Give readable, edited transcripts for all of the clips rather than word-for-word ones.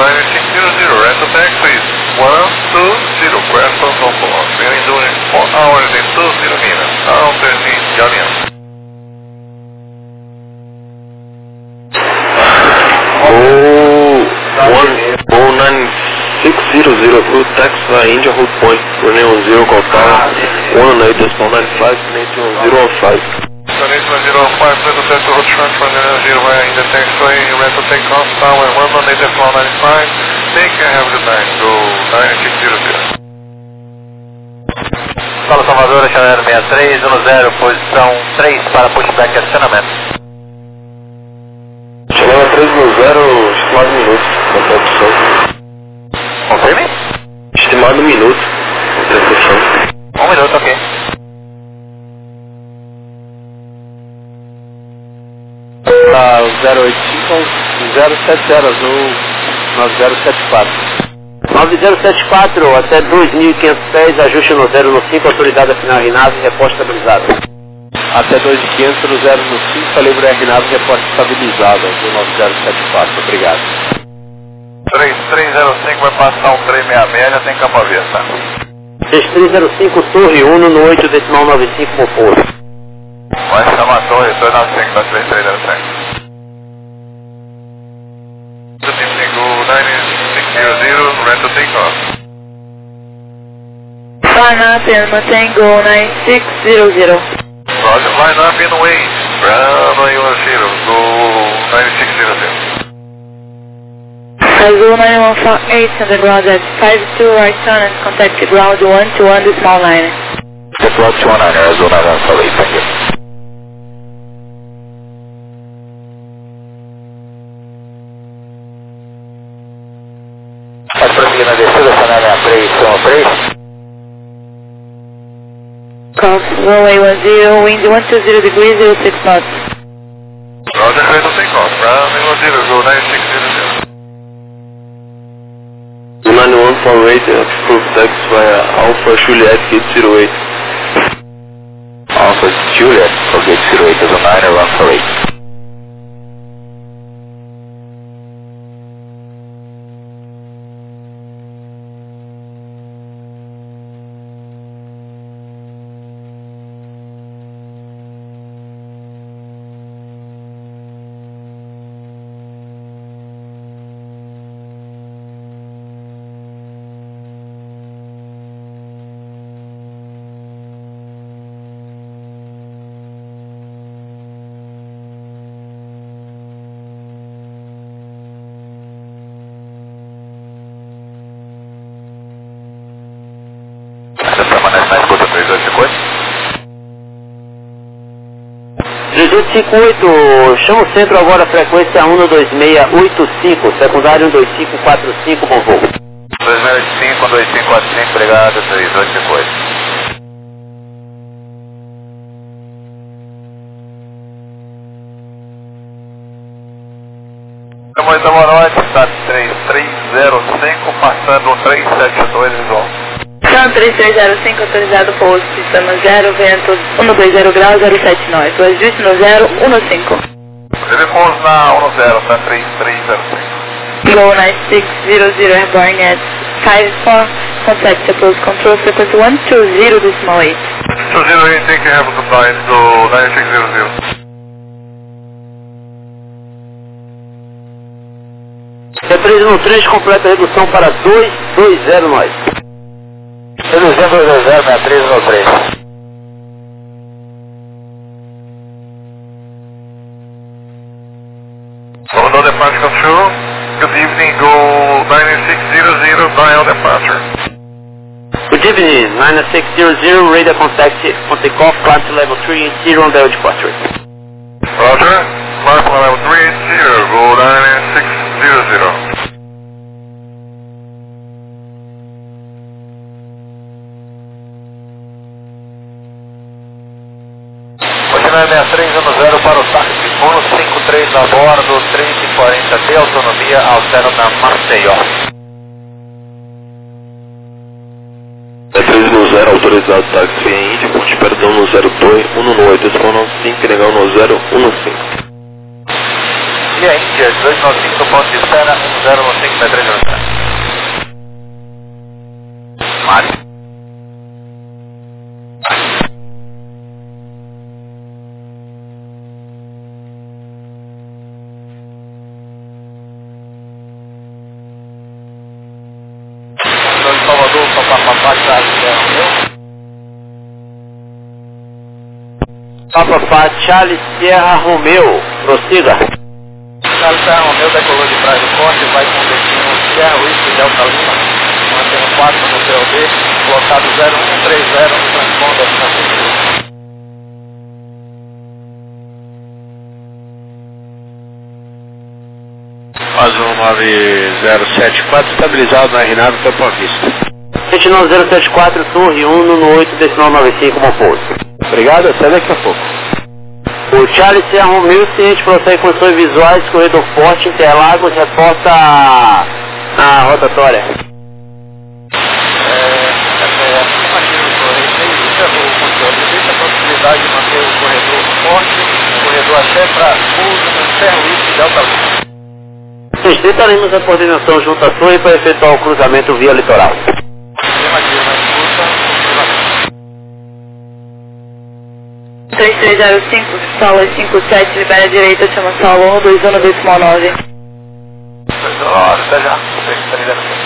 9600, rental taxis 120, Creston Sofort. We are doing 4 hours and 20 minutes. Now 13 Julian. Oh, 9600, Blue Taxi, India Hold Point, running on 0, call tower 108.95, nature 015. Sonate 105, rental taxi road transfer 0 via India Taxway, rental takeoff, tower 118.95. Take care, have a good night. Go 9600. Fala Salvador, Chanel 6310, posição 3 para pushback e acionamento. Chanel 310, estimado minuto, recepção. Confirme? Estimado minuto, recepção. 1 minuto, ok. Tá, 085 070 azul 9074. 9074 até 2.500 pés, ajuste no 0 no 5, autorizada final RNAV, reposta estabilizada. Até 2500 no 0 no 5, calibre RNAV, reporte estabilizado, azul 9074, obrigado. 3305 vai passar um 366, já tem capa vista. 6305 Torre 1 no 8,95 Moposto. Vai chamar a torre, 295 da 3305. Go 9600, rental takeoff. Line up and maintain go 9600. Roger, line up and wait. Bravo 10, go 9600. Azul 9148 on the ground at 52 right turn and contact the ground 121 the small line. Deploy 219, Azul 9148, thank you. Pode prosseguir na descida, Chanel 6313. Cross runway 10, wind 120 degrees, 06 knots. Roger, rental takeoff. Bravo 10, go 9600. 9148, approved tax via Alpha Juliet Gate 08. Alpha Juliet for Gate 08, Azul 9148. Permanece na escuta 3258. 3858, chama o centro agora, frequência 12685, secundário 12545, bom voo. 2085, 2545, obrigado, 3858. Muito boa noite, está 3305, passando 372 visual. São 3305 autorizado pouso, sistema 0, vento 120 graus, 07 nós. O ajuste no 015. Ele pouso na 10, tá 3305. Go 9600 airborne at 54, contact approach control frequency 120 decimal 8. 208, take care, have a good night, go 9600. Represa no 3, completa redução para 220 nós. Reduzindo 220, 6303. Comando Departure Control, good evening, go 9600, dial departure. Good evening, 9600, radar contact on takeoff, climb to level 380 on the departure. Roger, climb to level 380, go 9600. Continuar 6310 para o táxi 153 a bordo, 340 de autonomia, altera na Maceió. 310, autorizado táxi em Índia, curte perdão no 02, 1 no 8, 95, legal no 015. Via Índia, 1895 do ponto de espera, 1015-6303. Mário. Salvador, Papapá, Charlie Sierra Romeu. Papapá, Charlie Sierra Romeu. Prossiga. Charlie Sierra Romeu decolou de Praia do Forte, vai com destino Sierra Whisky Delta Lima, mantendo 4 no CLD, blocado 0130 no transponder Francisco. Azul 9074, estabilizado na RNAV, campo à vista. 29074, Torre 1, no 8, decimal 95, como pouso. Obrigado, até daqui a pouco. O Charlie Sierra Romeu, ciente, prossegue com condições visuais, corredor forte, Interlagos, reporta a rotatória. Existe a possibilidade de manter o corredor forte, corredor até para uso no Sierra Whisky Delta Lima. Tentaremos a coordenação junto à torre para efetuar o cruzamento via litoral. Afirmativo, na escuta, confirmação. 3305, sala 57, libera a direita, chama sala 121 decimal 9. Até já, você está ligando aqui.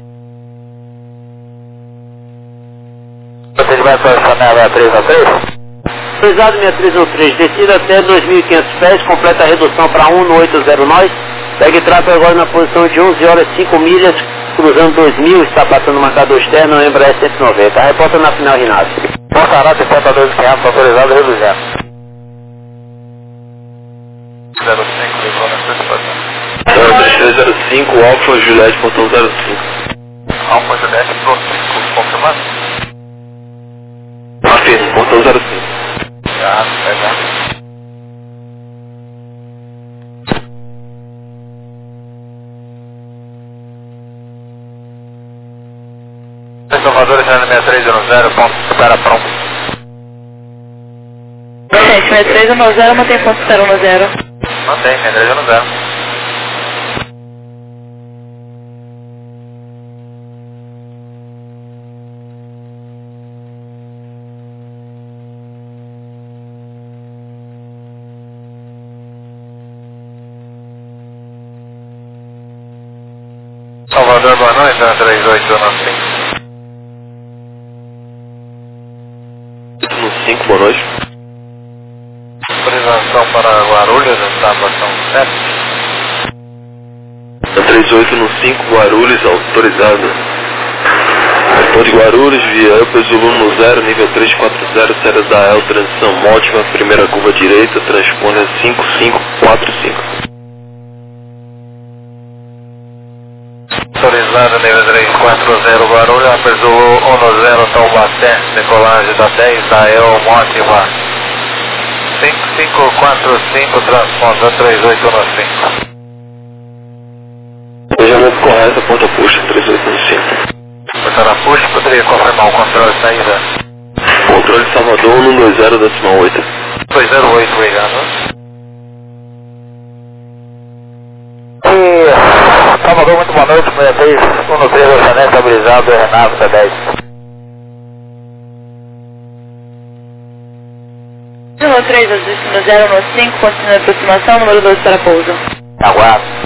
Você vai para a janela 3A3? Autorizado 6313, descida até 2.500 pés, completa a redução para 1 no 80 segue tráfego agora na posição de 11 horas 5 milhas, cruzando 2000, está passando o marcador externo, lembra S190. Reporta na final, Rinaldo. Portará 72.500, autorizado e reduzindo. 05, ligou na antecipação. 3305, Alfa Juliette, portão 05. Alfa Juliette, Pro 5, confirmando? Afirmo, portão 05. Já, até já. Salvador, 6310, ponto de espera pronto. 6310, mantém ponto de espera 10. Mantém, 6310. Salvador, boa noite, 3895. No 5, boa noite. Autorização para Guarulhos, estação 7. 38 no 5, Guarulhos, autorizado. Aeroporto de Guarulhos, via Upers, volume 0, nível 340, série da El, transição ótima, primeira curva direita, transponder 5545. Autorizado, nível 340, Guarulhos, Upers, volume 10, Taubaté, decolagem da 10, da El, mótima. 5545, transponder 3815. Planejamento correto, ponta puxa, 3815. Portara puxa, poderia confirmar o controle de saída? Controle Salvador, 120, decimal 8. 208, obrigado. Salvador, muito boa noite, 63, 113, Janete, estabilizado, Renato, T10. 113, destino 015, continua a aproximação, número 2 para pouso. Aguardo.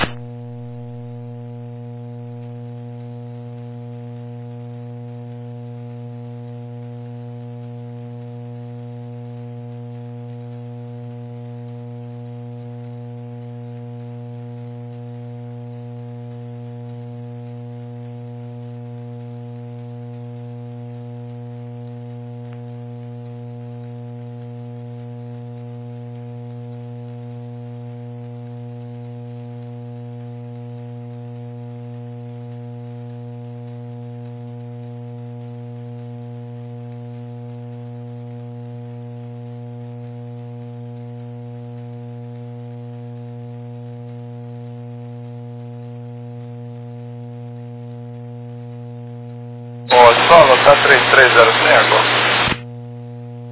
Solo, tá 3305.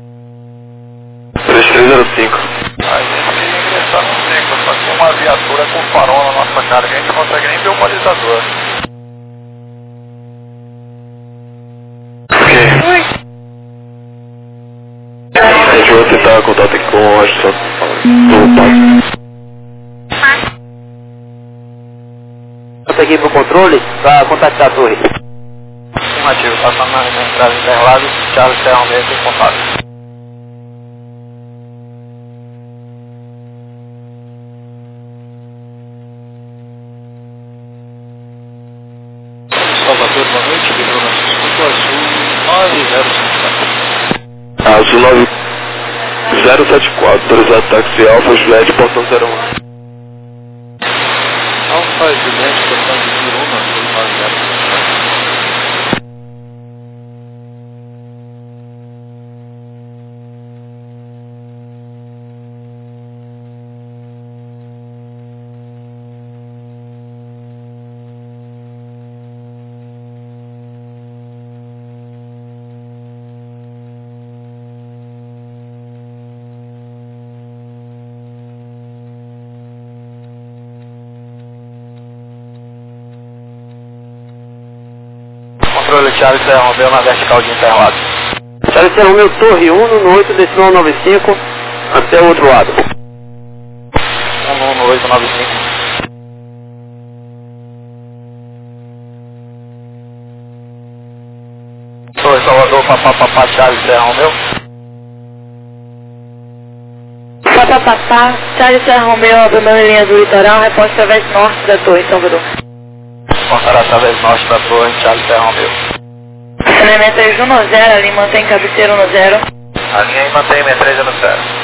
3305. A gente ingressar no ciclo, só que uma viatura com problema, cara, que a gente não consegue nem ver o monitorador. Ok. Oi. A gente vai tentar contato aqui com o Rocha, só do passo. Volta aqui pro controle para contactar a torre. Afirmativo, passando na entrada Interlagos, Charles Serra Romeu em contato. Salvador, boa noite, Livro Francisco Azul 905. Azul 9074, autorizado táxi Alfa, Juliette, portão 01. Alfa Juliette, portão de 01, Controle Charles Serra Romeu na vertical de Interlagos. Charles Serra Romeu, torre 1 no 8 decimal 95 até o outro lado. 11895. Torre Salvador, papapá, Charles Serra Romeu. Papapá, Charles Serra Romeu, abandona a linha do litoral, reposta através norte da torre, Salvador. Contará através norte da torre, Charles Serra Romeu. Saneamento é Juno 0, ali mantém cabeceira no 0. A linha aí mantém 63 no 0.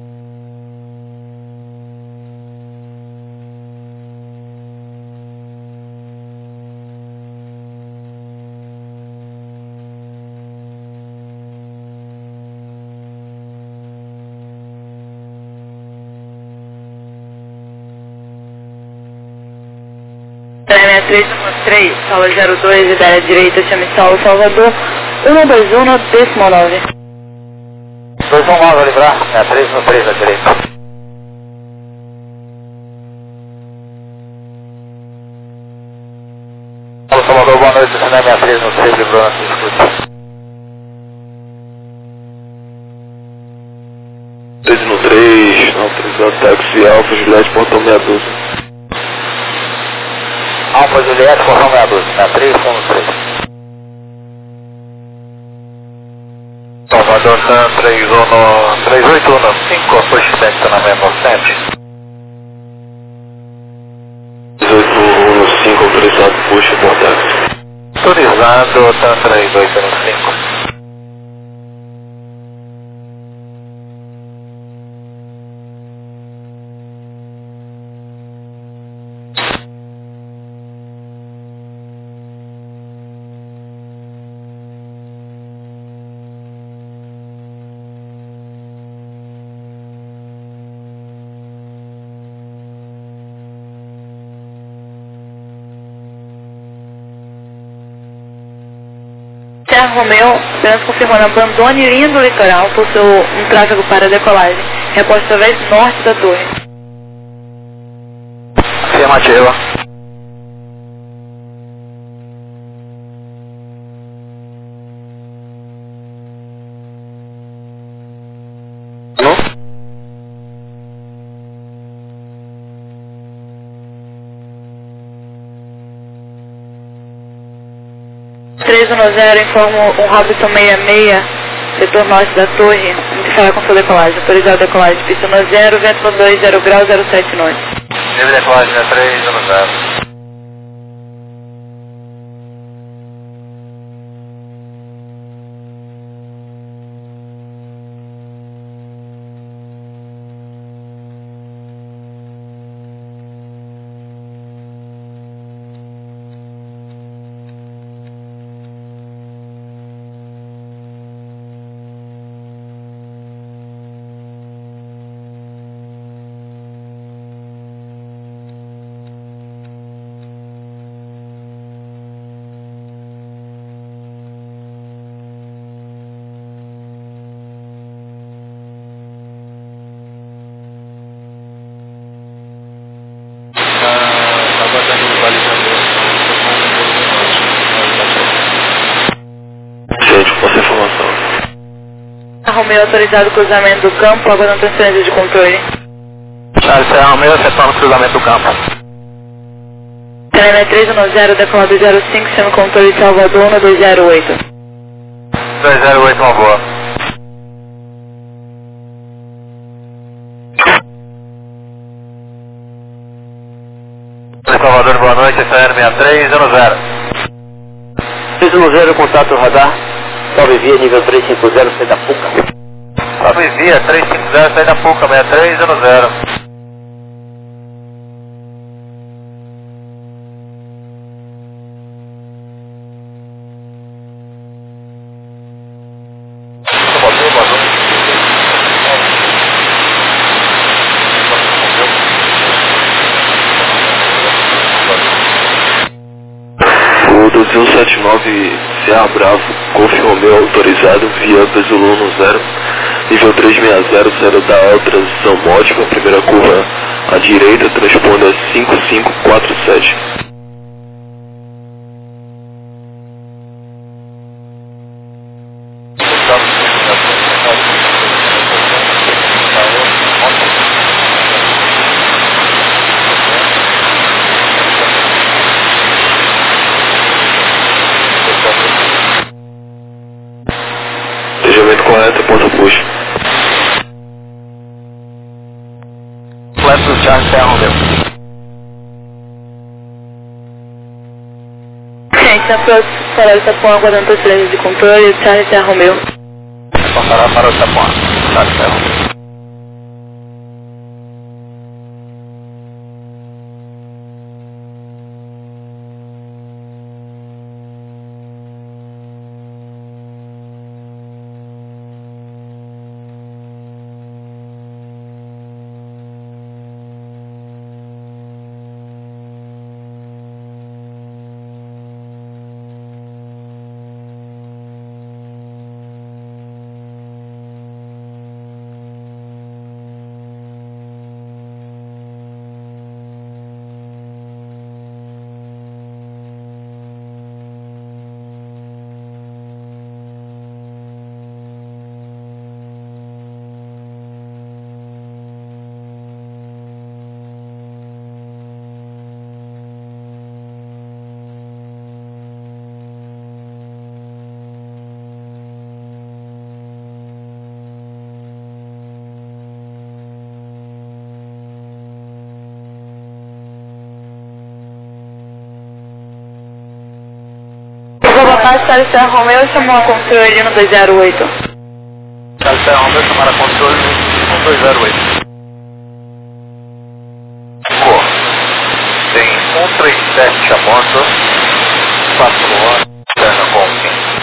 Saneamento 313, sala 02, ideia direita, chame Saulo, Salvador. 121, décimo 9. 219 a livrar, 63 no 3 à direita. Alô, Salvador, boa noite, Saneamento 63 no 3, livrou na sua escuta. 13 no 3, autorizado táxi Alfa, Juliette, portão 612. Alfa Juliette, portão 612, 63, fundo 3. Salvador, San 38195, push 7, estacionamento no centro. 1815, autorizado, puxa, bom táxi. Autorizado, TAN 3815. Serra Romeu, apenas confirmando, abandone linha do litoral, possui um tráfego para decolagem. Reposta através norte da torre. Afirmativa. Não? 310, informa um Robinson 66, setor norte da torre, iniciará com sua decolagem. Autorizado a decolagem, pista no 0, vento no 2, 0 grau, 07 noite. Nível de decolagem 3, 0. Romeo autorizado cruzamento do campo, aguardando transferência de controle. Charlie Serra Romeo, acertando o cruzamento do campo. Telema 310, decolado 05, sendo controle Salvador, 1208. 208, uma boa. Salvador, boa noite, SR 6310. 310, contato radar. Salve via nível 350, sai da PUCA. Salve via 350, sai da PUCA, 6310. O 2179 Serra Bravo, Golf Romeo autorizado via Zulu 10, nível 360, zero da L, transição ótima, primeira curva à direita, transponda 5547. Planejamento correto, ponta puxa. Flash do Charlie Serra Romeo. Gente, na próxima parada do Tapão, aguardando transferência de controle, Charlie Serra Romeo. Passará para o Tapão, Charlie Serra Romeo. Vou botar Charlie Serra Romeo e chamou a controle no 208. Charlie Serra Romeo, chamar a controle no 208. Tem 137 a moto, 4 horas, perna com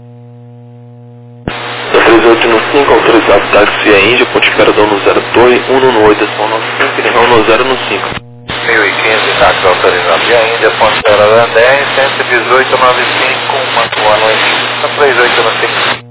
3895, autorizado táxi via Índia, ponte Imperador no 0 Torre, 118, São 95, Pinhão no 0 no 5. 1015, táxi autorizado via Índia, ponte Imperador 10, 11895, uma boa noite, 3895.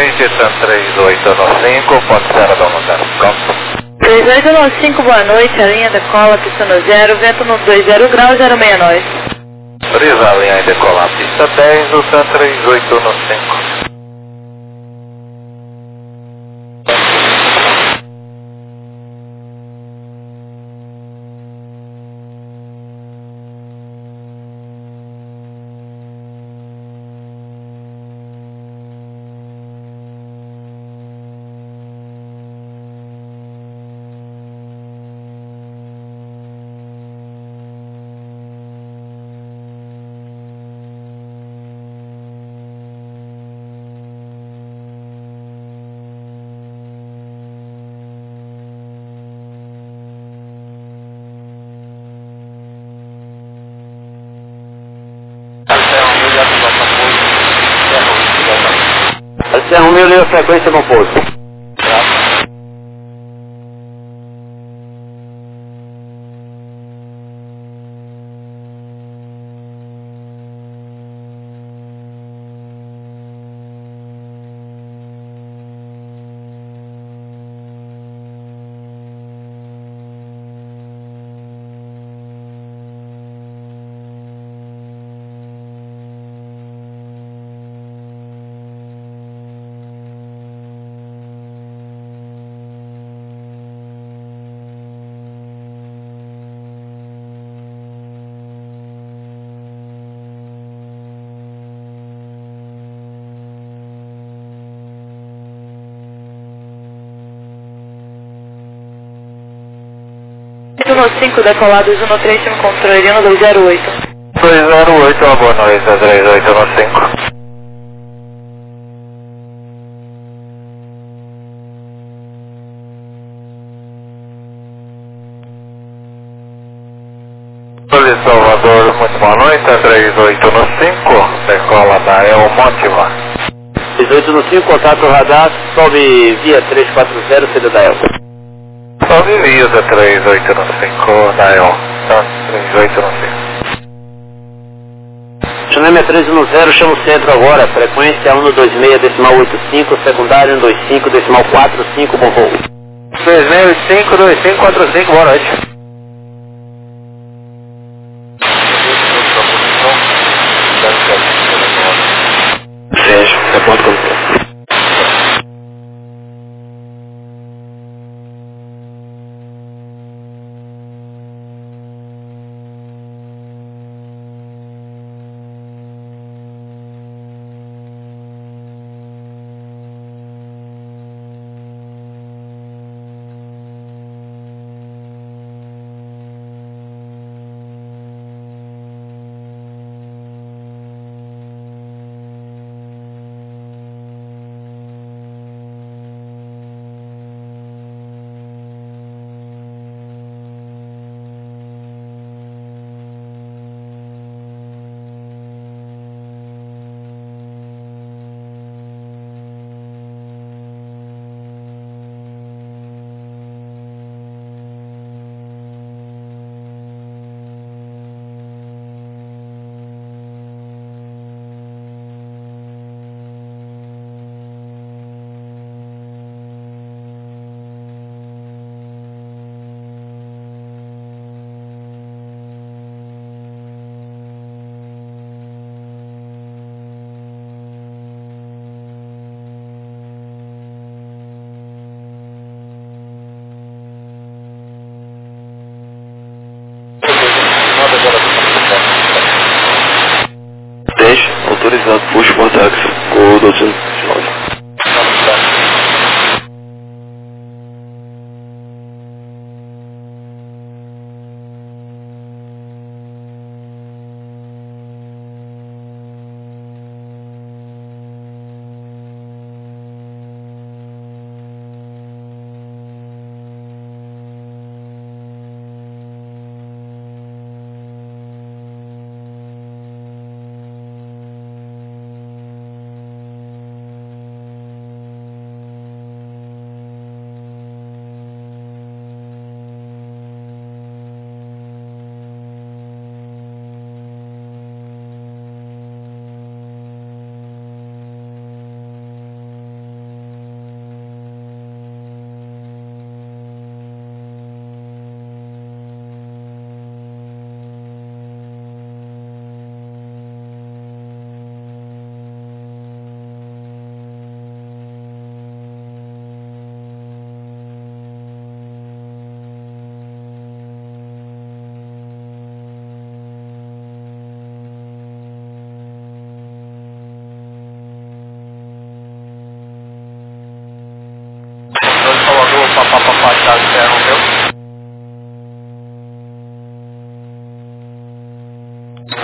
descendo 3895, pode ser a dona 0, campo. 3895, boa noite, a linha decola, pista no 0, vento no 20 graus, 069. Brisa a linha decolar, pista 10, descendo 3895. Serra Romeu, liga a frequência com pouso. No 5, decolados 13, um controle, 208. 208, uma boa noite, 3895. Salvador, muito boa noite, 3895, decola da Elmótiva. 18 contato radar, sobe via 340, CD da Elsa. Sobe via da 3895 da El, 3895. Chaname 1310, chama o centro agora, frequência 126, decimal 85, secundário 125, decimal 45, bom voo. 3685, 2545, boa noite. Sérgio, repórter como autorizado, push por táxi, com o 209.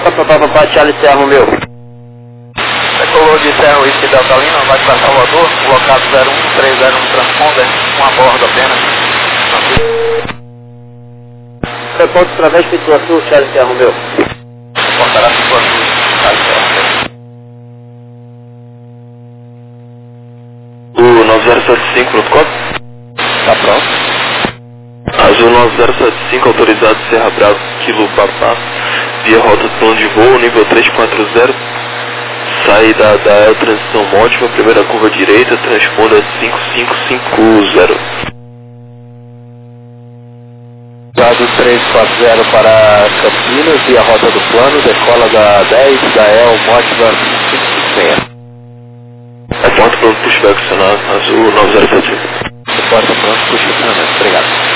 Papapá, Charlie Serra Romeu. Decolou de Serra Whisky Delta Lima, vai para Salvador, colocado 01301 transponder, uma borda apenas. Reponto através de Pitu Azul, Charlie Serra Romeu. Reportará Pitu Azul, Charlie Serra Romeu. O 9075 protocolo? Tá pronto. Azul 9075, autorizado Serra Bravo, Kilo Papá, via rota do plano de voo, nível 340, saída da El transição ótima, primeira curva direita, transponda 5550. Dado 340 para Campinas, via rota do plano, decola da 10 da El Mótiva 556. Reporta pronto, pushback acionado, Azul 9075. Reporta pronto, puxa acionamento. Obrigado.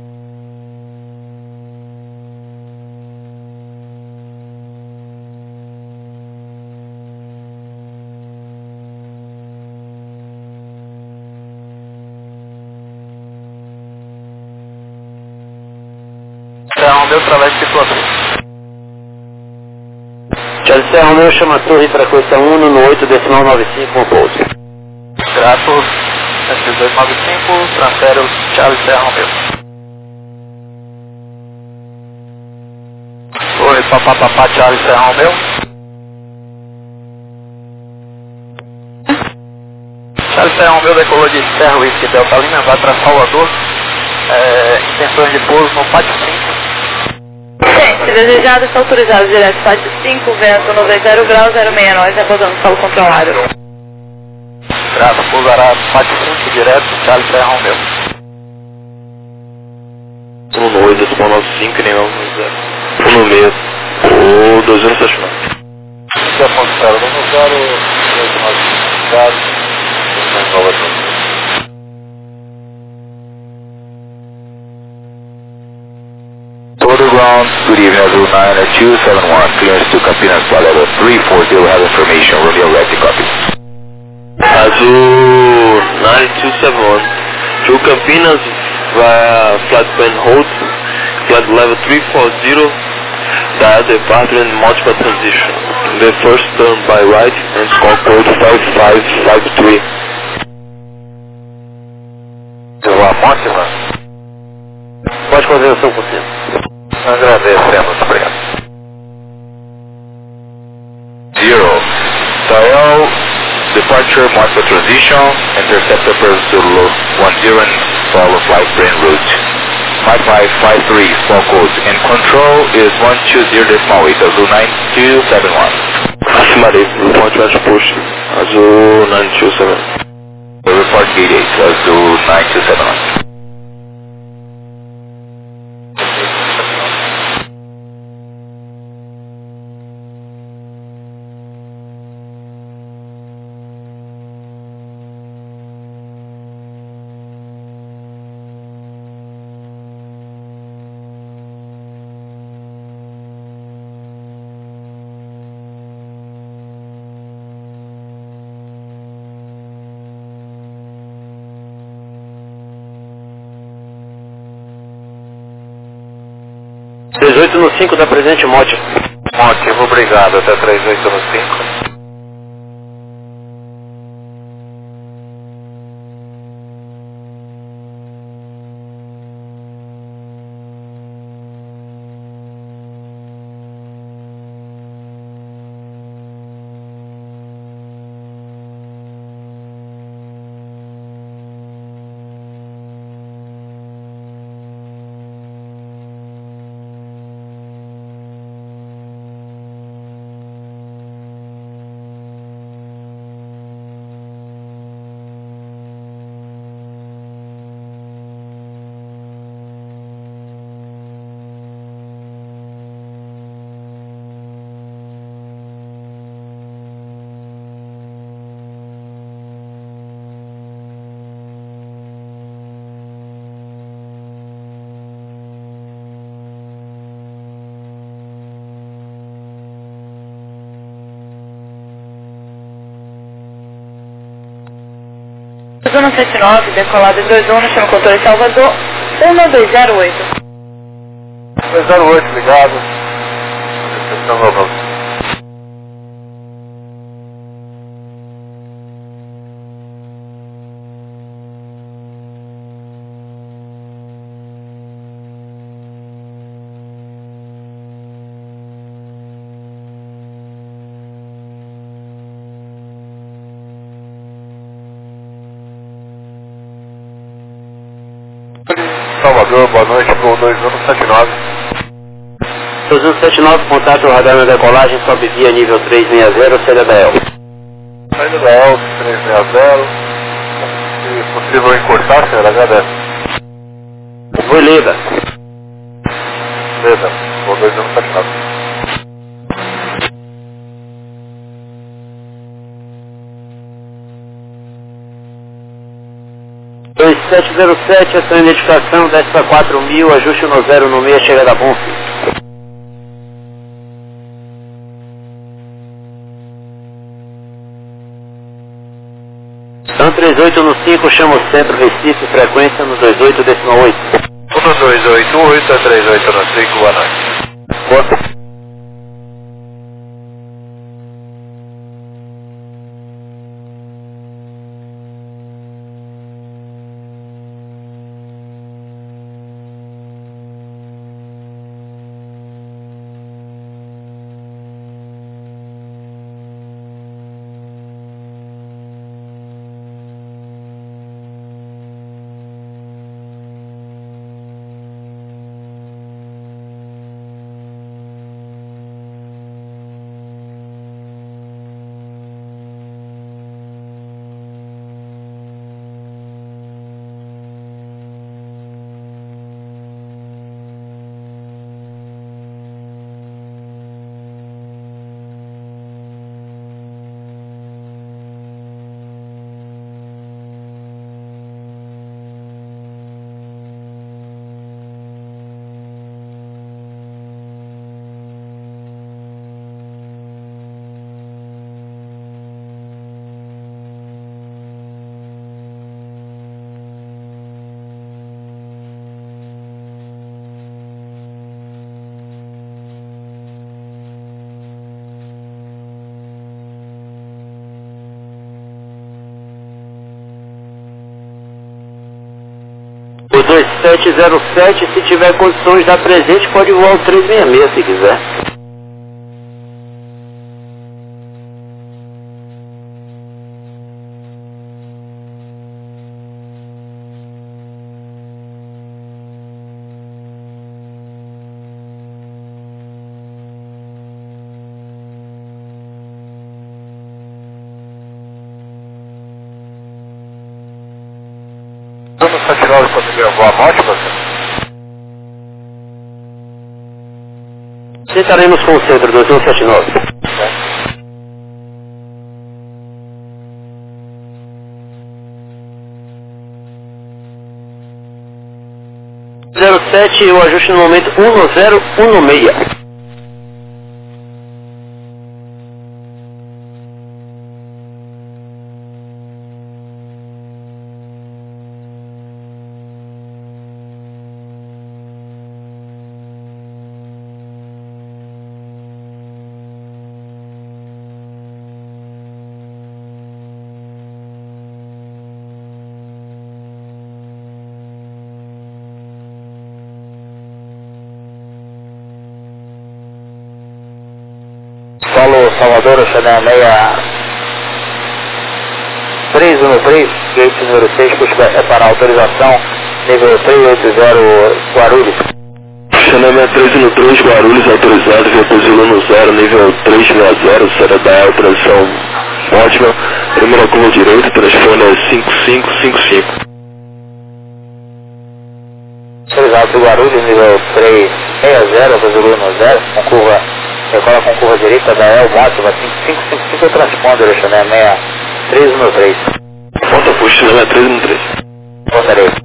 Serra Romeu, através de Pitu Azul. Charlie Serra Romeu, chama a torre frequência 1 no 8,95 com pouso. Grato, 7295, transfere o Charlie Serra Romeu. Torre Papapá, Charlie Serra Romeu. Charlie Serra Romeu decolou de Serra Whisky Delta Lima, vai para Salvador. Intenções de pouso no pátio 5. Sim, se desejado, está autorizado direto pátio 5, vento 90 graus, 069, repousando solo controlado. Grato, pousará pátio 5 direto, Charlie Serra Romeu. 18, decimal 95, e nem 1 o 279. Já considero, vamos usar o 295. Total ground, good evening, Azul 90271, clearance to Campinas, level 340, have information, Romeo Ready, copy. Azul 9271, to Campinas via flight plan hold, flight level 340, dial departure and multiple transition. The first turn by right and score code 5553. Vila Mótima, Pode fazer o seu conselho. agradecemos, obrigado. 0, dial departure, multiple transition, interceptor per Zulu 10 and follow flight plan route. 5553, small code, and control is 120.8, Azul 9271. Acimarei, report match push, Azul 9271. Report gate 8, Azul 9271. no 5 da presente mote. Ótimo, obrigado. Até 3815. Zona 79, decolado em 21, chama controle Salvador, 1208. 208, ligado. Recepção global. Salvador, boa noite, Gol 2179. 2179, contato radar na decolagem, sobe via nível 360, saída da El. Saída da El 360, se possível encurtar, senhor, agradece. Foi Leda. Leda, Gol 2179. 2707, a sua identificação, desce para 4.000, ajuste no 0 no meio, chega da Bonfim. São 38 no 5, chama o centro, Recife, frequência no 28, 8. 1288 a 38 no 5, boa noite. Boa. O 2707, se tiver condições de dar presente, pode voar o 366 se quiser. Vamos 79 conseguir voar a morte, você? Sentaremos com o centro 2179. Zero 07, o ajuste no momento 1016. Solo Salvador, Chanel 6313, gate número 6, é para autorização, nível 380 Guarulhos. Chanel 6313, Guarulhos, autorizado, via Zulu no 0, nível 360, será da El, transição ótima, primeira curva direita, telefone é 5555. Autorizado do Guarulhos, nível 360, Zulu no 0, com curva, decola com curva direita da El, máxima 5555, transponder, Chanel 6313. Ponta puxa, Chanel 6313. Ponta direita.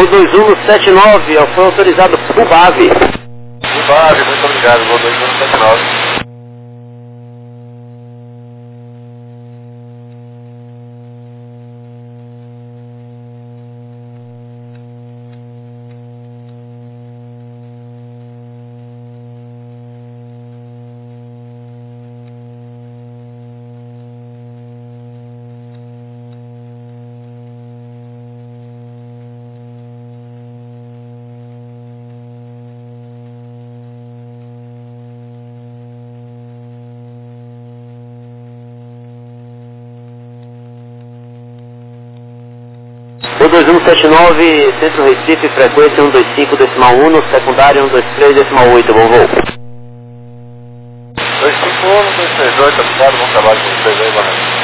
O 2179, foi autorizado por BAV. BAV, muito obrigado, vou 2179. O 2179, Centro Recife, frequência 125.1, secundária 123.8, bom voo. 251, 238, obrigado, bom trabalho com vocês aí, boa noite.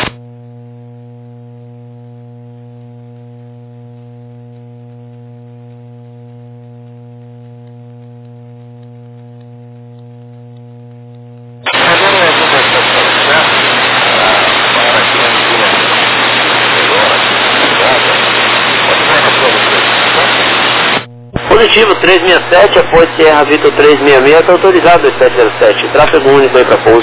Positivo 367, após Sierra Vitor 366, está autorizado 2707. Tráfego único aí para pouso.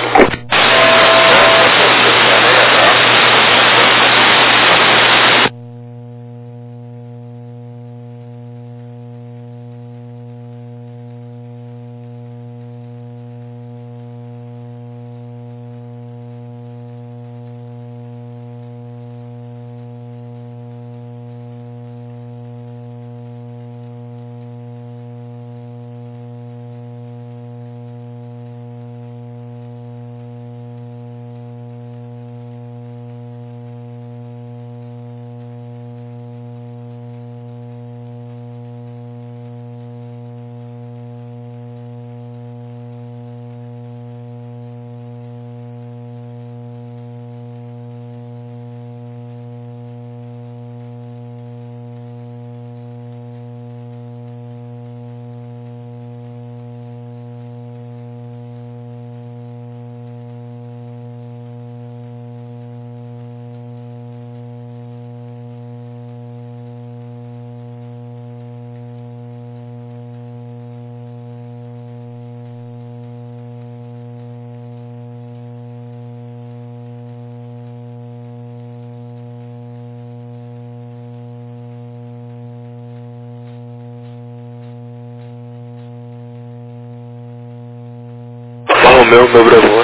Meu Bravo.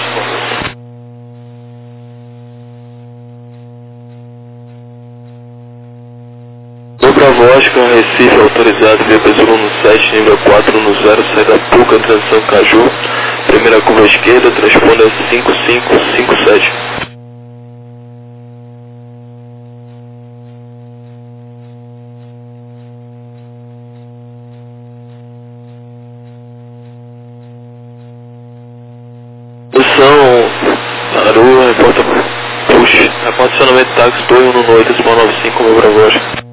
Meu Bravo, Oscar, Recife, autorizado via Zulu no 7, nível 4 no 0, saída Puca, transição Caju, primeira curva esquerda, transponder 5557. Aru, reporta push, reposicionamento táxi 2118, decimal 95, meu Bravo Oscar.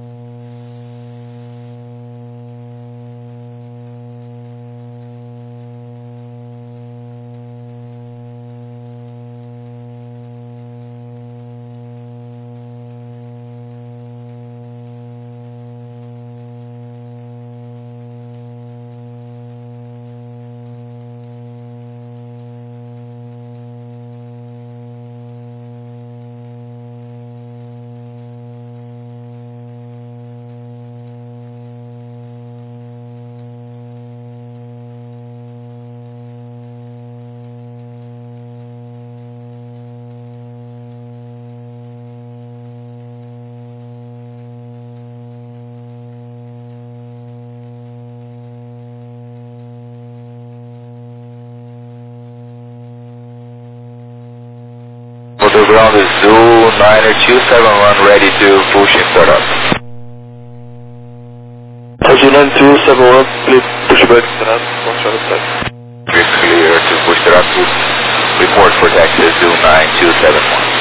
The ground is Zoo 9271, ready to push in start up. Zoo 9271, please push back start up, we're clear to push start up. Report for taxi Zoo 9271.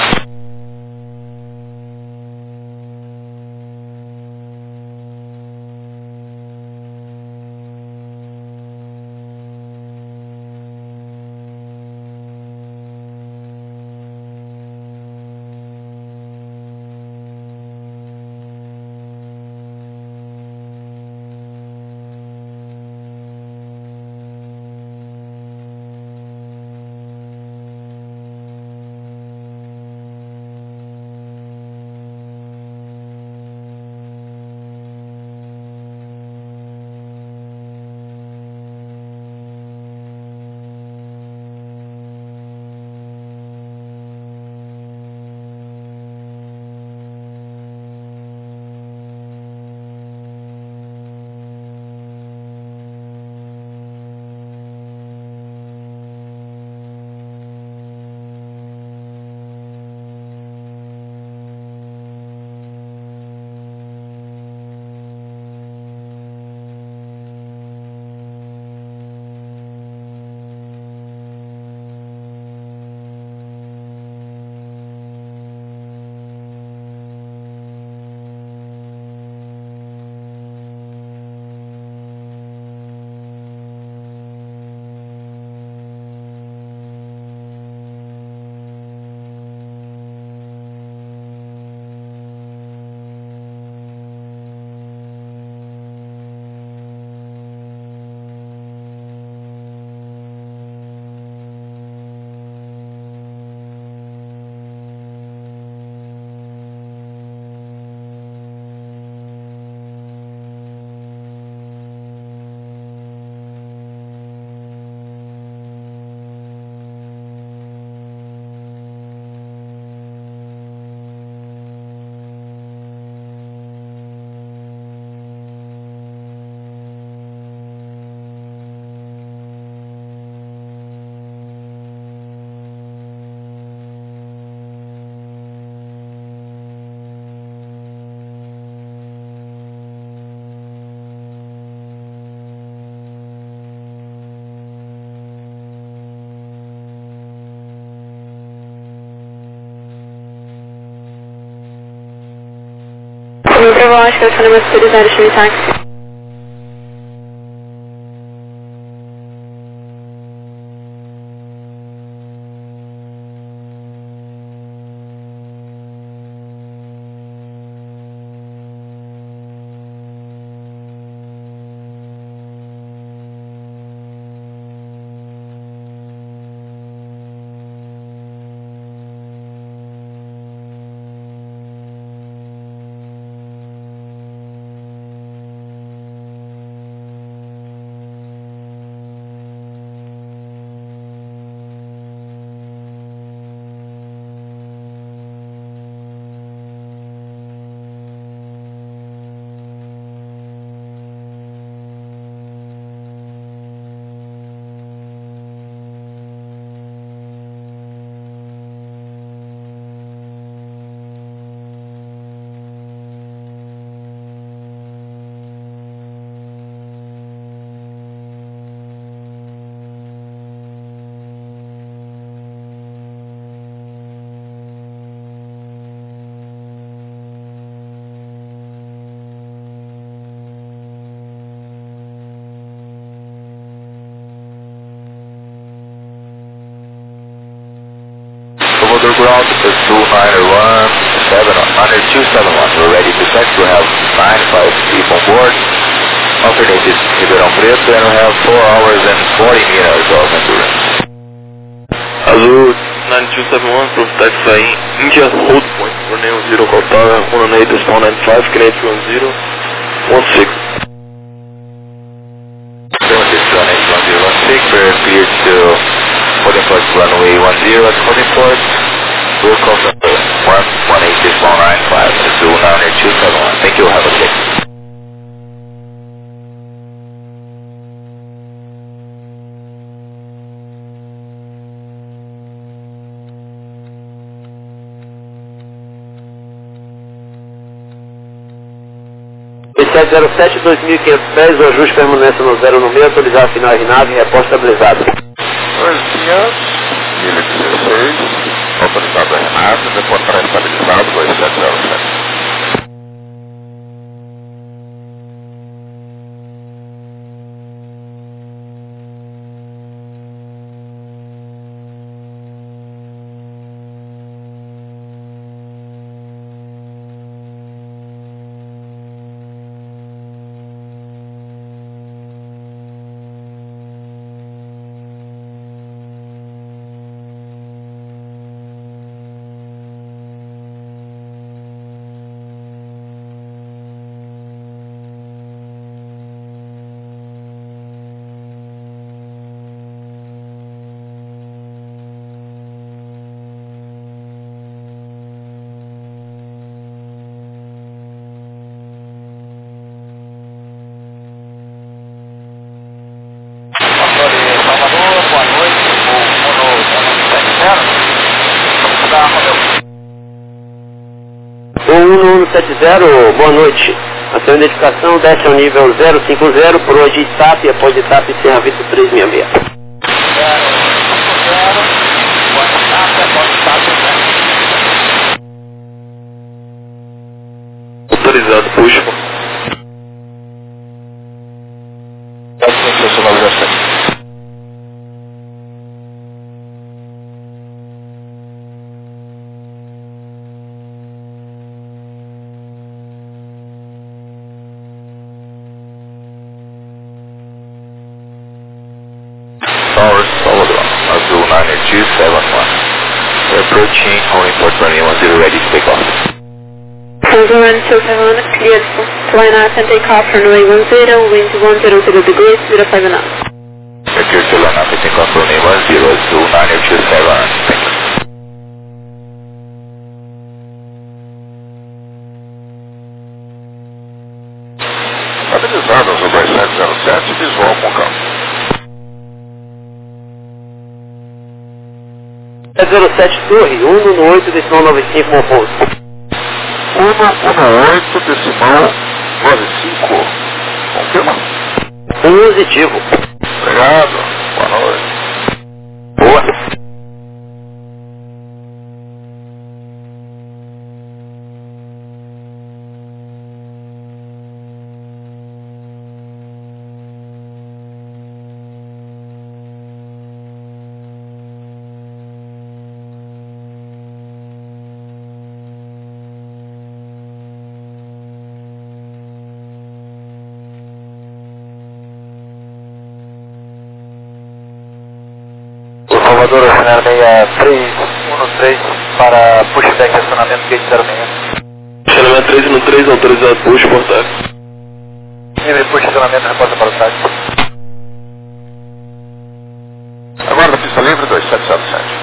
Oscar, telefonema autorizado, chame táxi. Commodore Ground, 291, we're ready to taxi. We have 95 people on board. Alternated Ribeirão Preto, and we have 4 hours and 40 minutes of endurance. Azul 9271, proof taxi India, hold point, Borneo 0 Caltara, 118.95, Canadian 1016. 1016, we're cleared to holding port runway 10 at holding port. We'll call number 118.95, Azul 9271. Thank you, have a good day. B707, 2.500 pés, o ajuste permanece no 0 no meio, autorizar a final RNAV e reposta estabilizado. 2.500, 1016, autorizado a Renato, depois para estabilizado, 2707. O 1170, boa noite. A sua identificação desce ao nível 050, por hoje TAP, após de TAP Serra Vitor 366. 050, Autorizado, puxa. Azul 9271. We're approaching holding port runway 10 ready to take off. Azul 9271, cleared for flying out and take off runway 10, wind 100 degrees, 059. We're cleared to line up and take off runway 10, Azul 9271. Thank you. Estabilizado, Azul 2707, visual com campo. 07 Torre, 118 decimal 95 Monpouso. 118 decimal 95. Confirma? Positivo. Obrigado. Boa noite. Boa. Salvador, Oceano 6313 para pushback e acionamento gate 06. Acionamento 313, autorizado push, portar. Nível de push acionamento, reporta para o táxi. Aguarda pista livre 2707.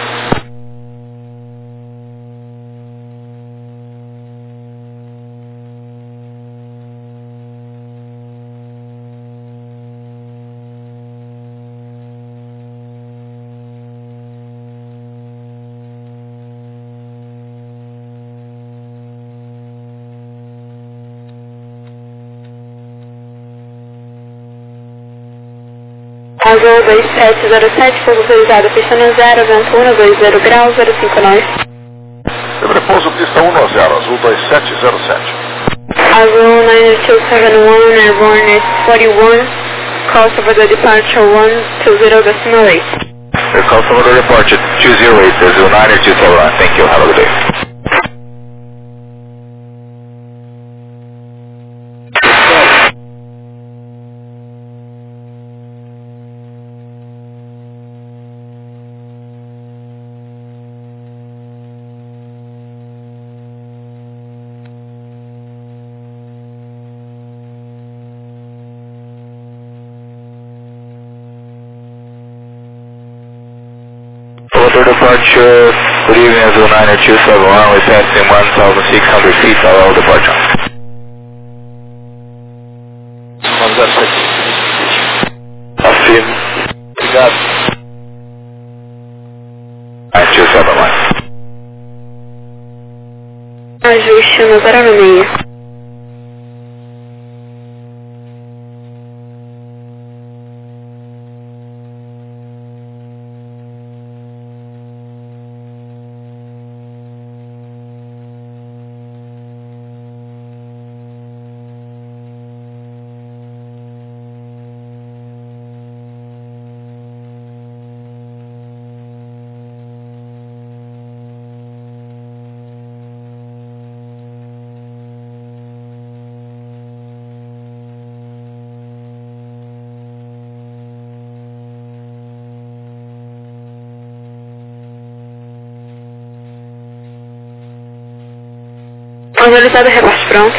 Azul 2707, foi autorizado pista no 0, vento 120 graus, 05 nós. Repouso pista 10, azul 2707. Azul 9271, airborne 41, call Salvador departure 120.8. Call Salvador departure 208, azul 9271. Thank you, have a good day. Salvador departure, good evening, azul 9271, we're passing 1,600 feet, all departure. 107. Afirmo. Obrigado. 9271. Ajuste no 06. Autorizado, reporte pronto.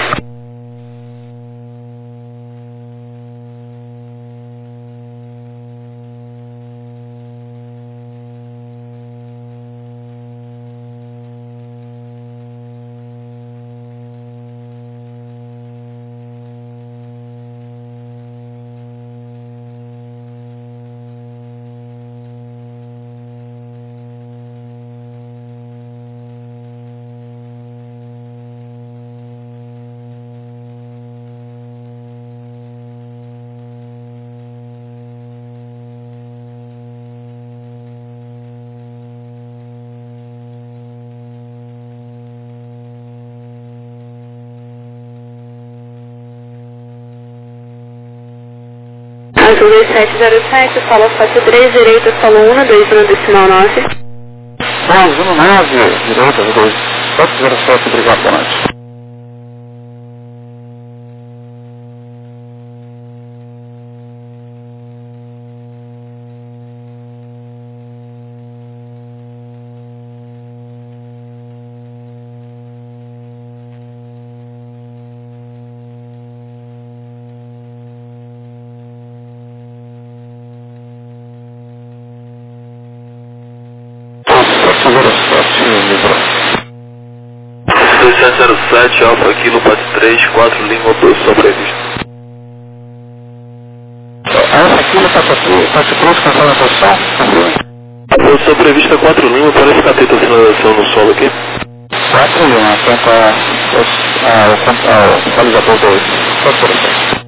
Azul 2707, solo faixa 3, direita, solo 121.9. Azul 9, direita, 2707, obrigado, boa noite. Esse 2707, Alfa Kilo, Pat 3, 4 Lima, posição prevista. Essa aqui no Pat 3, cancela a posição? A posição prevista é 4 Lima, parece que atenta a sinalização no solo aqui. 4 Lima, atenta ao localizador 2. Pode por aqui.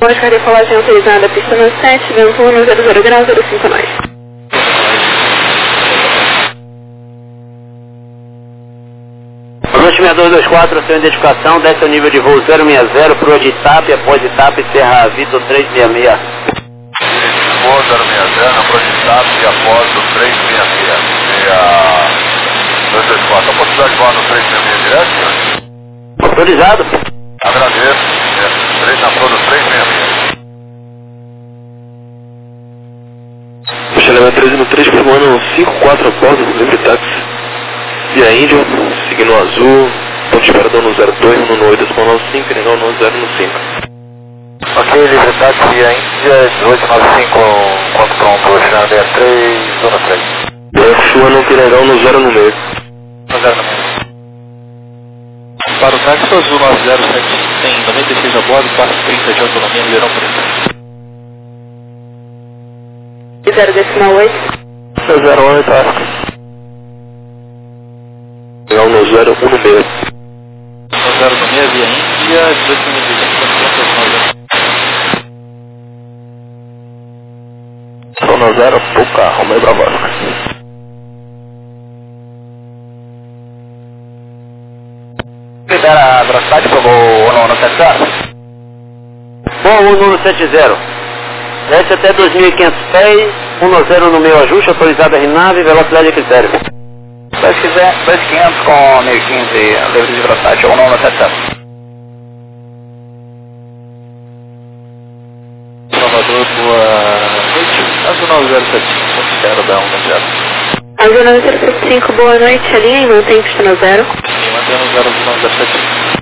lógica de decolagem autorizada, pista 97, vento 1, 00 grau, 05 nós. Boa noite, 6224, sua identificação, desce ao nível de voo 060, proa de TAP, após TAP, Serra Vitor 366. Voo 060, na proa de TAP e após o 366. E a 224, a possibilidade de voar no 366 direto, senhor? Autorizado. Agradeço. 3 na proa do 366. Chalema 13 no 3 por ano 54 após o livre táxi. Via Índia, seguindo azul, ponto de paradão no 02, no 895, legal no 0 no 5. Ok, livre táxi via Índia, 1895, quanto pronto, China 63, zona 3. Sua não legal no 0 no meio. No 0 no meio. Para o táxi azul 9075, tem 96 a bordo, 430 de autonomia, Ribeirão Preto. 0,8. 08, Oscar. Legal no 0, 1 no meio. No 0 no meio, via Índia, 1895, Só no 0, pouca, Romeu Bravo Oscar. Libera a velocidade para o voo 1170. Bom, 1170. Desce até 2.500 pés, 10 no meio ajuste, autorizado a RNAV, velocidade de critério. Se quiser, 2500 com 1015, livre de velocidade, 1170. Salvador, boa noite. Azul 9075, ponto zero da 10. Azul 9075, boa noite, alinha e mantém pista no 0. E mantendo 0 azul 9075.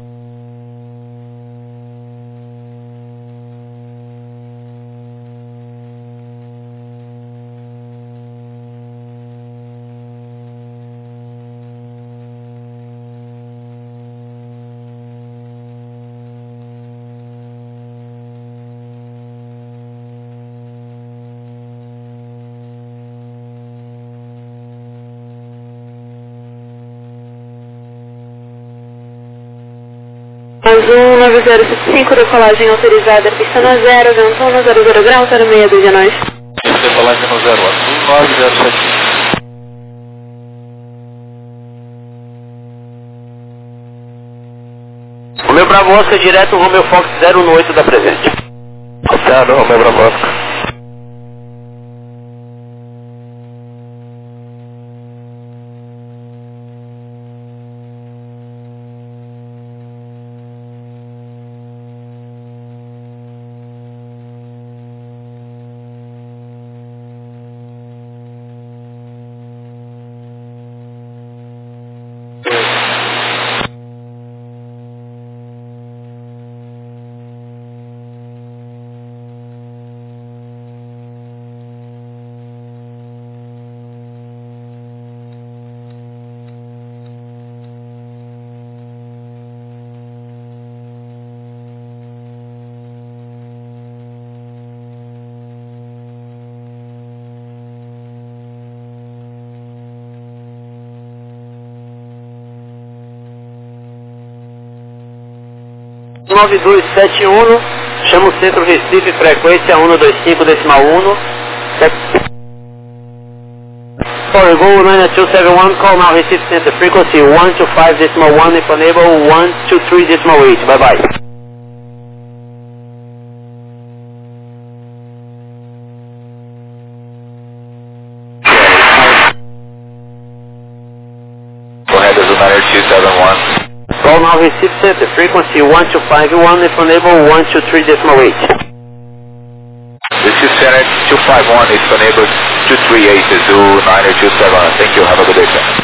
Azul 9075, decolagem autorizada, pista no 0, vento 1, 00 grau, 06 de nós. Decolagem no 0, azul 9075. Romeu Bravo Oscar, direto Romeu Fox 0 no 8 da presente. Copiado, Romeu Bravo Oscar. Nove 9271, chama o centro Recife, frequência 125.1. Sorry, Gol 9271, call now Recife Center, frequency 125.1, if unable 123.8, bye bye. Go ahead, Azul 9271. Call now Recife Center, frequency 125.1, if unable 123.8. Recife Center 251, if unable 238, Azul 9271. Thank you, have a good day, sir.